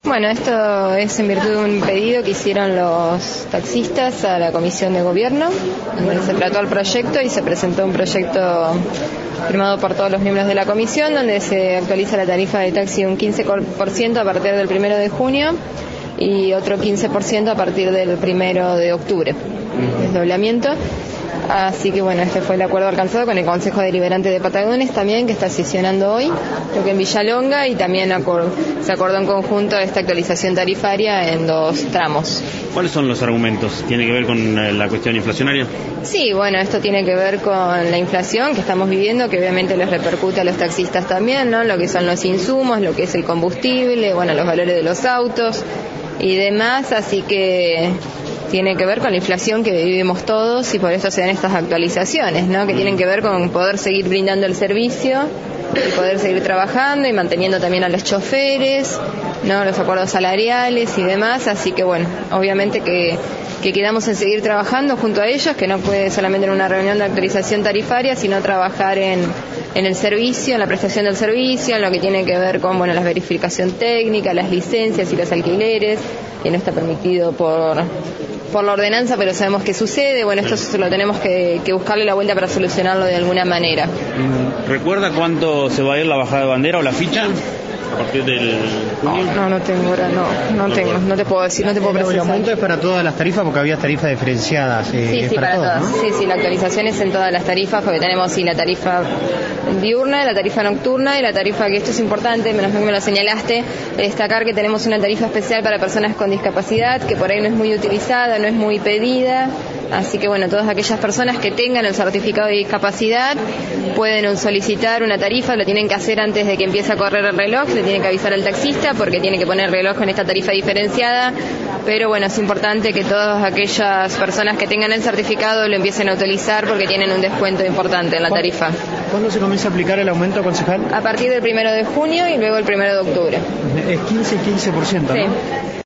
Bueno, esto es en virtud de un pedido que hicieron los taxistas a la Comisión de Gobierno, donde se trató el proyecto y se presentó un proyecto firmado por todos los miembros de la comisión, donde se actualiza la tarifa de taxi un 15% a partir del 1 de junio y otro 15% a partir del 1 de octubre, desdoblamiento. Así que bueno, este fue el acuerdo alcanzado con el Consejo Deliberante de Patagones también, que está sesionando hoy, creo que en Villalonga, y también se acordó en conjunto esta actualización tarifaria en 2 tramos. ¿Cuáles son los argumentos? ¿Tiene que ver con la cuestión inflacionaria? Sí, bueno, esto tiene que ver con la inflación que estamos viviendo, que obviamente les repercute a los taxistas también, ¿no? Lo que son los insumos, lo que es el combustible, bueno, los valores de los autos y demás, así que tiene que ver con la inflación que vivimos todos y por eso se dan estas actualizaciones, ¿no? Que tienen que ver con poder seguir brindando el servicio y poder seguir trabajando y manteniendo también a los choferes, ¿no? Los acuerdos salariales y demás, así que bueno, obviamente que quedamos en seguir trabajando junto a ellos, que no puede solamente en una reunión de actualización tarifaria, sino trabajar en el servicio, en la prestación del servicio, en lo que tiene que ver con, bueno, la verificación técnica, las licencias y los alquileres, que no está permitido por la ordenanza, pero sabemos que sucede. Bueno, esto lo tenemos que buscarle la vuelta para solucionarlo de alguna manera. ¿Recuerda cuánto se va a ir la bajada de bandera o la ficha a partir del junio? No tengo ahora, no tengo, no te puedo decir, no te puedo precisar. El aumento es para todas las tarifas porque había tarifas diferenciadas. Sí, para todas, ¿no? Sí, la actualización es en todas las tarifas porque tenemos la tarifa diurna, la tarifa nocturna y la tarifa, que esto es importante, menos mal que me lo señalaste, destacar que tenemos una tarifa especial para personas con discapacidad, que por ahí no es muy utilizada, no es muy pedida, así que bueno, todas aquellas personas que tengan el certificado de discapacidad pueden solicitar una tarifa, lo tienen que hacer antes de que empiece a correr el reloj, le tienen que avisar al taxista porque tiene que poner reloj con esta tarifa diferenciada, pero bueno, es importante que todas aquellas personas que tengan el certificado lo empiecen a utilizar porque tienen un descuento importante en la tarifa. ¿Cuándo se comienza a aplicar el aumento, concejal? A partir del 1 de junio y luego el 1 de octubre. Es 15%, ¿no? Sí.